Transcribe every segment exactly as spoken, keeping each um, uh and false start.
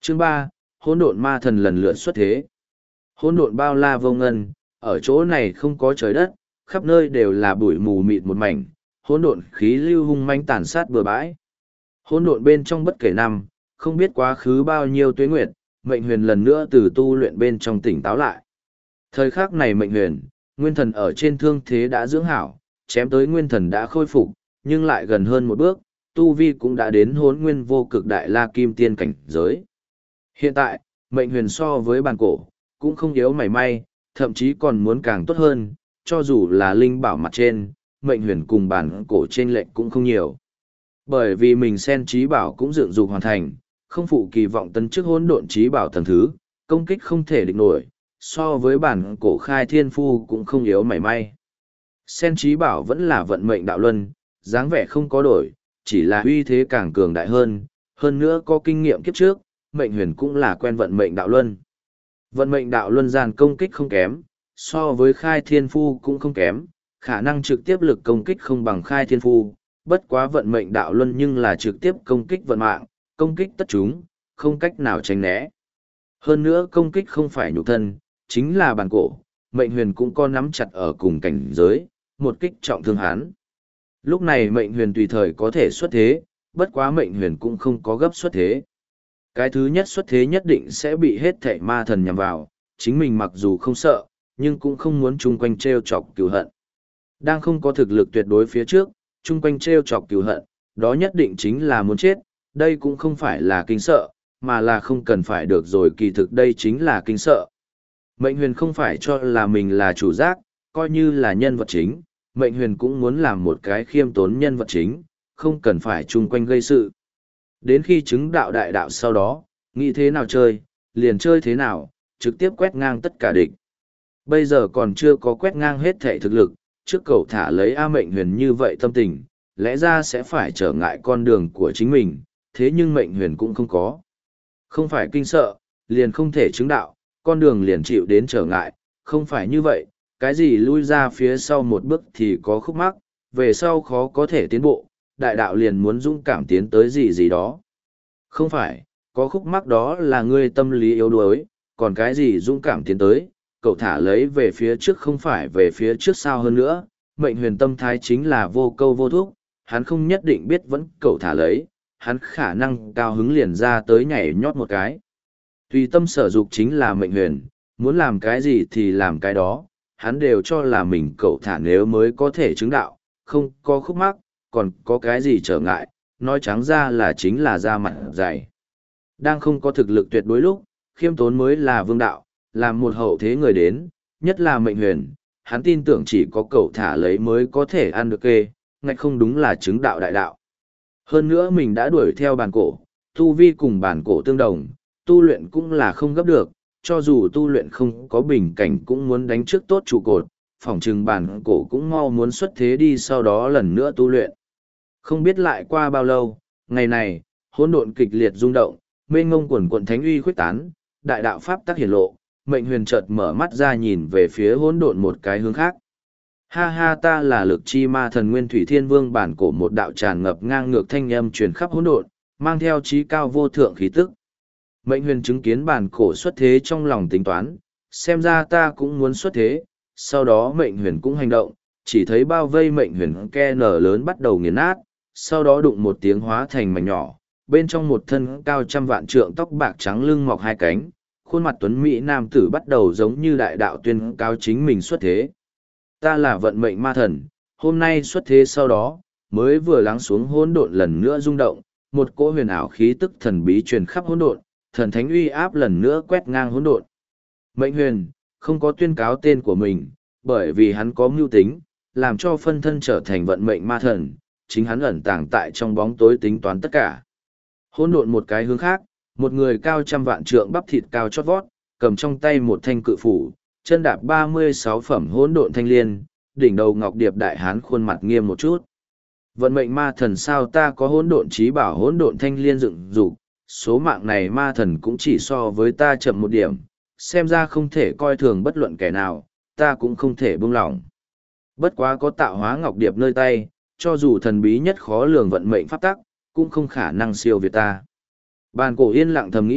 Chương ba, hỗn độn ma thần lần lượt xuất thế. Hỗn độn bao la vô ngân, ở chỗ này không có trời đất, khắp nơi đều là bụi mù mịt một mảnh, hỗn độn khí lưu hung manh tàn sát bừa bãi. Hỗn độn bên trong bất kể năm, không biết quá khứ bao nhiêu tuế nguyệt, Mệnh Huyền lần nữa từ tu luyện bên trong tỉnh táo lại. Thời khắc này Mệnh Huyền, nguyên thần ở trên thương thế đã dưỡng hảo, chém tới nguyên thần đã khôi phục, nhưng lại gần hơn một bước, tu vi cũng đã đến hỗn nguyên vô cực đại la kim tiên cảnh giới. Hiện tại, Mệnh Huyền so với bàn cổ, cũng không yếu mảy may, thậm chí còn muốn càng tốt hơn, cho dù là linh bảo mặt trên, Mệnh Huyền cùng bản cổ trên lệnh cũng không nhiều. Bởi vì mình sen trí bảo cũng dựng dục hoàn thành, không phụ kỳ vọng tấn chức hỗn độn trí bảo tầng thứ, công kích không thể địch nổi, so với bản cổ khai thiên phu cũng không yếu mảy may. Sen trí bảo vẫn là vận mệnh đạo luân, dáng vẻ không có đổi, chỉ là uy thế càng cường đại hơn, hơn nữa có kinh nghiệm kiếp trước, Mệnh Huyền cũng là quen vận mệnh đạo luân. Vận mệnh đạo luân gian công kích không kém, so với khai thiên phu cũng không kém, khả năng trực tiếp lực công kích không bằng khai thiên phu, bất quá vận mệnh đạo luân nhưng là trực tiếp công kích vận mạng, công kích tất chúng, không cách nào tránh né. Hơn nữa công kích không phải nhục thân, chính là bàn cổ, Mệnh Huyền cũng có nắm chặt ở cùng cảnh giới, một kích trọng thương hắn. Lúc này Mệnh Huyền tùy thời có thể xuất thế, bất quá Mệnh Huyền cũng không có gấp xuất thế. Cái thứ nhất xuất thế nhất định sẽ bị hết thảy ma thần nhằm vào, chính mình mặc dù không sợ, nhưng cũng không muốn chung quanh treo chọc cừu hận. Đang không có thực lực tuyệt đối phía trước, chung quanh treo chọc cừu hận, đó nhất định chính là muốn chết, đây cũng không phải là kinh sợ, mà là không cần phải được rồi, kỳ thực đây chính là kinh sợ. Mệnh Huyền không phải cho là mình là chủ giác, coi như là nhân vật chính, Mệnh Huyền cũng muốn làm một cái khiêm tốn nhân vật chính, không cần phải chung quanh gây sự. Đến khi chứng đạo đại đạo sau đó, nghĩ thế nào chơi, liền chơi thế nào, trực tiếp quét ngang tất cả địch. Bây giờ còn chưa có quét ngang hết thể thực lực, trước cầu thả lấy A Mệnh Huyền như vậy tâm tình, lẽ ra sẽ phải trở ngại con đường của chính mình, thế nhưng Mệnh Huyền cũng không có. Không phải kinh sợ, liền không thể chứng đạo, con đường liền chịu đến trở ngại, không phải như vậy, cái gì lui ra phía sau một bước thì có khúc mắc, về sau khó có thể tiến bộ, đại đạo liền muốn dũng cảm tiến tới gì gì đó. Không phải, có khúc mắc đó là ngươi tâm lý yếu đuối, còn cái gì dũng cảm tiến tới, cậu thả lấy về phía trước không phải về phía trước sao hơn nữa, Mệnh Huyền tâm thái chính là vô câu vô thúc, hắn không nhất định biết vẫn cậu thả lấy, hắn khả năng cao hứng liền ra tới nhảy nhót một cái. Tùy tâm sở dục chính là Mệnh Huyền, muốn làm cái gì thì làm cái đó, hắn đều cho là mình cậu thả nếu mới có thể chứng đạo, không có khúc mắc, còn có cái gì trở ngại, nói trắng ra là chính là da mặt dày. Đang không có thực lực tuyệt đối lúc, khiêm tốn mới là vương đạo, làm một hậu thế người đến, nhất là Mệnh Huyền, hắn tin tưởng chỉ có cậu thả lấy mới có thể ăn được kê, ngạch không đúng là chứng đạo đại đạo. Hơn nữa mình đã đuổi theo bàn cổ, tu vi cùng bàn cổ tương đồng, tu luyện cũng là không gấp được, cho dù tu luyện không có bình cảnh cũng muốn đánh trước tốt trụ cột, phỏng chừng bàn cổ cũng mau muốn xuất thế đi sau đó lần nữa tu luyện. Không biết lại qua bao lâu, ngày này, hỗn độn kịch liệt rung động, mênh ngông quần quận thánh uy khuếch tán, đại đạo pháp tác hiển lộ, Mệnh Huyền chợt mở mắt ra nhìn về phía hỗn độn một cái hướng khác. Ha ha, ta là Lực Chi Ma Thần Nguyên Thủy Thiên Vương, bản cổ một đạo tràn ngập ngang ngược thanh âm truyền khắp hỗn độn, mang theo chí cao vô thượng khí tức. Mệnh Huyền chứng kiến bản cổ xuất thế trong lòng tính toán, xem ra ta cũng muốn xuất thế, sau đó Mệnh Huyền cũng hành động, chỉ thấy bao vây Mệnh Huyền ke nở lớn bắt đầu nghiền nát, sau đó đụng một tiếng hóa thành mảnh nhỏ, bên trong một thân cao trăm vạn trượng tóc bạc trắng lưng mọc hai cánh, khuôn mặt tuấn mỹ nam tử bắt đầu giống như đại đạo tuyên cao chính mình xuất thế. Ta là vận mệnh ma thần, hôm nay xuất thế sau đó, mới vừa lắng xuống hỗn độn lần nữa rung động, một cỗ huyền ảo khí tức thần bí truyền khắp hỗn độn, thần thánh uy áp lần nữa quét ngang hỗn độn. Mệnh Huyền không có tuyên cáo tên của mình, bởi vì hắn có mưu tính, làm cho phân thân trở thành vận mệnh ma thần, chính hắn ẩn tàng tại trong bóng tối tính toán tất cả. Hỗn độn một cái hướng khác, một người cao trăm vạn trượng bắp thịt cao chót vót, cầm trong tay một thanh cự phủ, chân đạp ba mươi sáu phẩm hỗn độn thanh liên, đỉnh đầu ngọc điệp đại hán khuôn mặt nghiêm một chút. Vận mệnh ma thần sao ta có hỗn độn trí bảo hỗn độn thanh liên dựng dục, số mạng này ma thần cũng chỉ so với ta chậm một điểm, xem ra không thể coi thường bất luận kẻ nào, ta cũng không thể buông lỏng. Bất quá có tạo hóa ngọc điệp nơi tay, cho dù thần bí nhất khó lường vận mệnh pháp tắc, cũng không khả năng siêu việt ta. Bàn cổ yên lặng thầm nghĩ,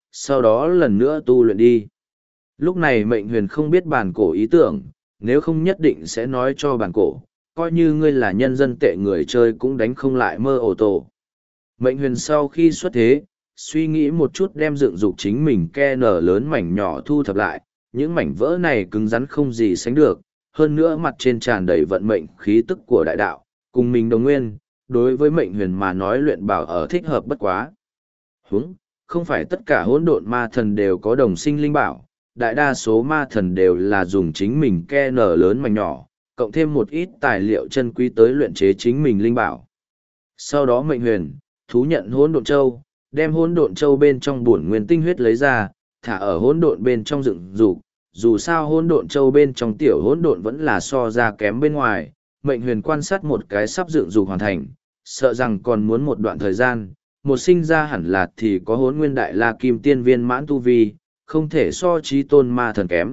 sau đó lần nữa tu luyện đi. Lúc này mệnh huyền không biết bản cổ ý tưởng, nếu không nhất định sẽ nói cho bản cổ, coi như ngươi là nhân dân tệ người chơi cũng đánh không lại mơ ổ tổ. Mệnh huyền sau khi xuất thế, suy nghĩ một chút đem dựng dục chính mình ke nở lớn mảnh nhỏ thu thập lại, những mảnh vỡ này cứng rắn không gì sánh được, hơn nữa mặt trên tràn đầy vận mệnh khí tức của đại đạo, cùng mình đồng nguyên, đối với mệnh huyền mà nói luyện bảo ở thích hợp bất quá. Húng, không phải tất cả hỗn độn ma thần đều có đồng sinh linh bảo, đại đa số ma thần đều là dùng chính mình ke nở lớn mảnh nhỏ, cộng thêm một ít tài liệu chân quý tới luyện chế chính mình linh bảo. Sau đó mệnh huyền, thú nhận hỗn độn châu, đem hỗn độn châu bên trong bổn nguyên tinh huyết lấy ra, thả ở hỗn độn bên trong dựng dục, dù sao hỗn độn châu bên trong tiểu hỗn độn vẫn là so ra kém bên ngoài, mệnh huyền quan sát một cái sắp dựng dục hoàn thành, sợ rằng còn muốn một đoạn thời gian, một sinh ra hẳn là thì có hỗn nguyên đại la kim tiên viên mãn tu vi, không thể so chí tôn ma thần kém.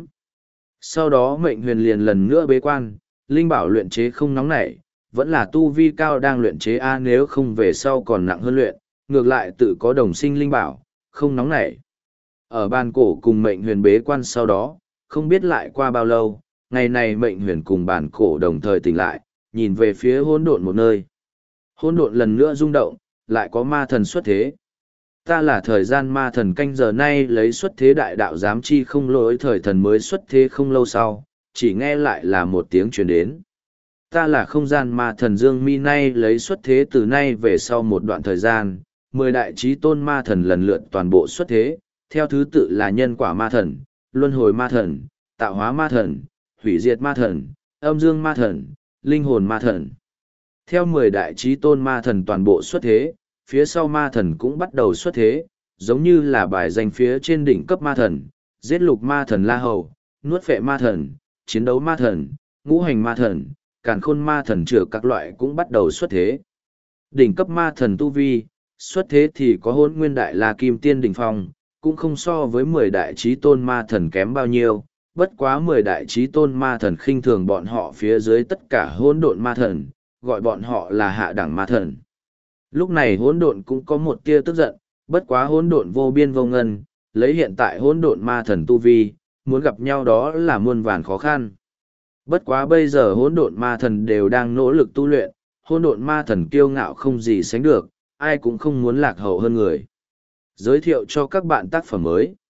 Sau đó mệnh huyền liền lần nữa bế quan, linh bảo luyện chế không nóng nảy, vẫn là tu vi cao đang luyện chế A, nếu không về sau còn nặng hơn luyện, ngược lại tự có đồng sinh linh bảo, không nóng nảy. Ở bàn cổ cùng mệnh huyền bế quan sau đó, không biết lại qua bao lâu, ngày này mệnh huyền cùng bàn cổ đồng thời tỉnh lại, nhìn về phía hỗn độn một nơi. Hỗn độn lần nữa rung động, lại có ma thần xuất thế. Ta là thời gian ma thần canh giờ nay lấy xuất thế đại đạo giám chi không lỗi thời thần mới xuất thế không lâu sau, chỉ nghe lại là một tiếng truyền đến. Ta là không gian ma thần Dương Mi nay lấy xuất thế từ nay về sau một đoạn thời gian, mười đại trí tôn ma thần lần lượt toàn bộ xuất thế, theo thứ tự là nhân quả ma thần, luân hồi ma thần, tạo hóa ma thần, hủy diệt ma thần, âm dương ma thần, linh hồn ma thần. Theo mười đại trí tôn ma thần toàn bộ xuất thế, phía sau ma thần cũng bắt đầu xuất thế, giống như là bài danh phía trên đỉnh cấp ma thần, giết lục ma thần La Hầu, nuốt phệ ma thần, chiến đấu ma thần, ngũ hành ma thần, càn khôn ma thần chữa các loại cũng bắt đầu xuất thế. Đỉnh cấp ma thần tu vi, xuất thế thì có hôn nguyên đại la kim tiên đỉnh phong, cũng không so với mười đại trí tôn ma thần kém bao nhiêu, bất quá mười đại trí tôn ma thần khinh thường bọn họ phía dưới tất cả hỗn độn ma thần, gọi bọn họ là hạ đẳng ma thần. Lúc này hỗn độn cũng có một tia tức giận, bất quá hỗn độn vô biên vô ngân, lấy hiện tại hỗn độn ma thần tu vi, muốn gặp nhau đó là muôn vàn khó khăn. Bất quá bây giờ hỗn độn ma thần đều đang nỗ lực tu luyện, hỗn độn ma thần kiêu ngạo không gì sánh được, ai cũng không muốn lạc hậu hơn người. Giới thiệu cho các bạn tác phẩm mới.